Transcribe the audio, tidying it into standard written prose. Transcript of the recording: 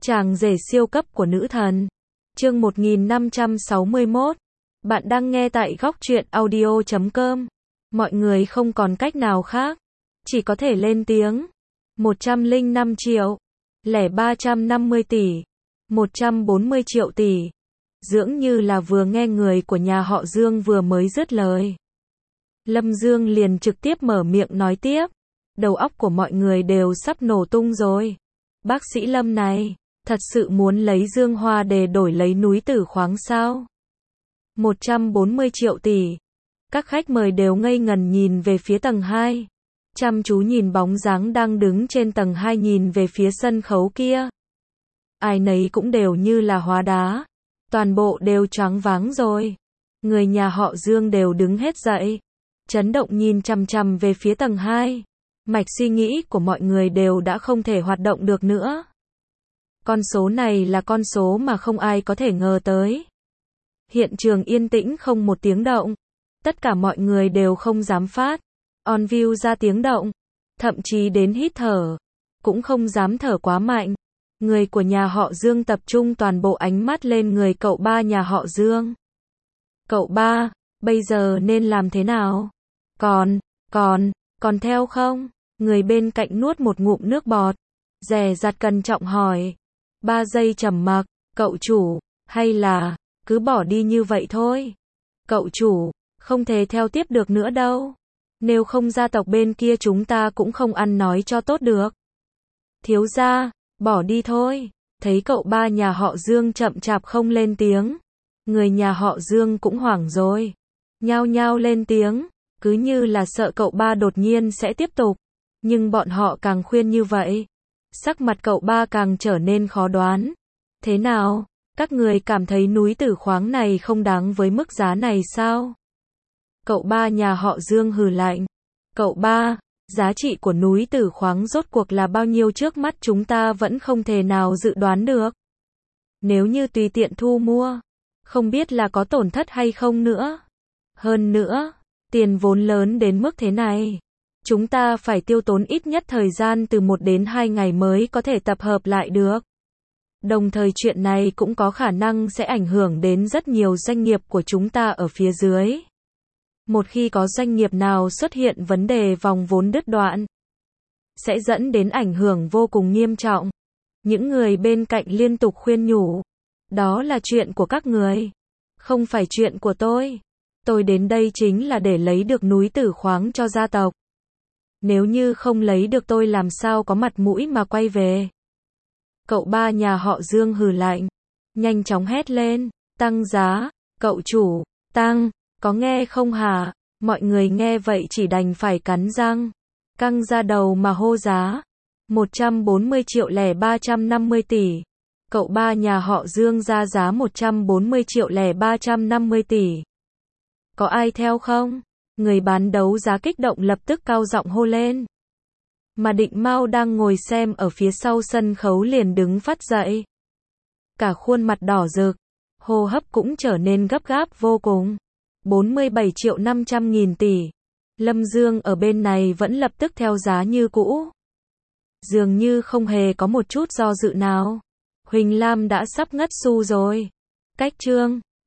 Chàng rể siêu cấp của nữ thần. Chương 1561. Bạn đang nghe tại góc truyện audio.com. Mọi người không còn cách nào khác, chỉ có thể lên tiếng. 105 triệu, lẻ 350 tỷ, 140 triệu tỷ. Dường như là vừa nghe người của nhà họ Dương vừa mới dứt lời, Lâm Dương liền trực tiếp mở miệng nói tiếp. Đầu óc của mọi người đều sắp nổ tung rồi. Bác sĩ Lâm này, thật sự muốn lấy Dương Hoa để đổi lấy núi Tử Khoáng sao? 140 triệu tỷ. Các khách mời đều ngây ngần nhìn về phía tầng 2. Chăm chú nhìn bóng dáng đang đứng trên tầng 2 nhìn về phía sân khấu kia. Ai nấy cũng đều như là hóa đá. Toàn bộ đều choáng váng rồi. Người nhà họ Dương đều đứng hết dậy. Chấn động nhìn chằm chằm về phía tầng 2. Mạch suy nghĩ của mọi người đều đã không thể hoạt động được nữa. Con số này là con số mà không ai có thể ngờ tới. Hiện trường yên tĩnh không một tiếng động. Tất cả mọi người đều không dám phát on view ra tiếng động. Thậm chí đến hít thở cũng không dám thở quá mạnh. Người của nhà họ Dương tập trung toàn bộ ánh mắt lên người cậu ba nhà họ Dương. Cậu ba, bây giờ nên làm thế nào? Còn theo không? Người bên cạnh nuốt một ngụm nước bọt, dè dặt cẩn trọng hỏi. 3 giây trầm mặc, cậu chủ, hay là cứ bỏ đi như vậy thôi? Cậu chủ, không thể theo tiếp được nữa đâu. Nếu không gia tộc bên kia chúng ta cũng không ăn nói cho tốt được. Thiếu gia, bỏ đi thôi. Thấy cậu ba nhà họ Dương chậm chạp không lên tiếng, người nhà họ Dương cũng hoảng rồi. Nhao nhao lên tiếng, cứ như là sợ cậu ba đột nhiên sẽ tiếp tục. Nhưng bọn họ càng khuyên như vậy, sắc mặt cậu ba càng trở nên khó đoán. Thế nào? Các người cảm thấy núi Tử Khoáng này không đáng với mức giá này sao? Cậu ba nhà họ Dương hừ lạnh. Cậu ba, giá trị của núi Tử Khoáng rốt cuộc là bao nhiêu trước mắt chúng ta vẫn không thể nào dự đoán được. Nếu như tùy tiện thu mua, không biết là có tổn thất hay không nữa. Hơn nữa, tiền vốn lớn đến mức thế này, chúng ta phải tiêu tốn ít nhất thời gian từ 1 đến 2 ngày mới có thể tập hợp lại được. Đồng thời chuyện này cũng có khả năng sẽ ảnh hưởng đến rất nhiều doanh nghiệp của chúng ta ở phía dưới. Một khi có doanh nghiệp nào xuất hiện vấn đề vòng vốn đứt đoạn, sẽ dẫn đến ảnh hưởng vô cùng nghiêm trọng. Những người bên cạnh liên tục khuyên nhủ. Đó là chuyện của các người, không phải chuyện của tôi. Tôi đến đây chính là để lấy được núi Tử Khoáng cho gia tộc. Nếu như không lấy được tôi làm sao có mặt mũi mà quay về. Cậu ba nhà họ Dương hừ lạnh, nhanh chóng hét lên, tăng giá, cậu chủ, tăng, có nghe không hả? Mọi người nghe vậy chỉ đành phải cắn răng, căng ra đầu mà hô giá. 140 triệu lẻ 350 tỷ. Cậu ba nhà họ Dương ra giá 140 triệu lẻ 350 tỷ. Có ai theo không? Người bán đấu giá kích động lập tức cao giọng hô lên. Mà Định Mao đang ngồi xem ở phía sau sân khấu liền đứng phát dậy. Cả khuôn mặt đỏ rực, hô hấp cũng trở nên gấp gáp vô cùng. 47 triệu 500 nghìn tỷ. Lâm Dương ở bên này vẫn lập tức theo giá như cũ. Dường như không hề có một chút do dự nào. Huỳnh Lam đã sắp ngất xu rồi. Cách chương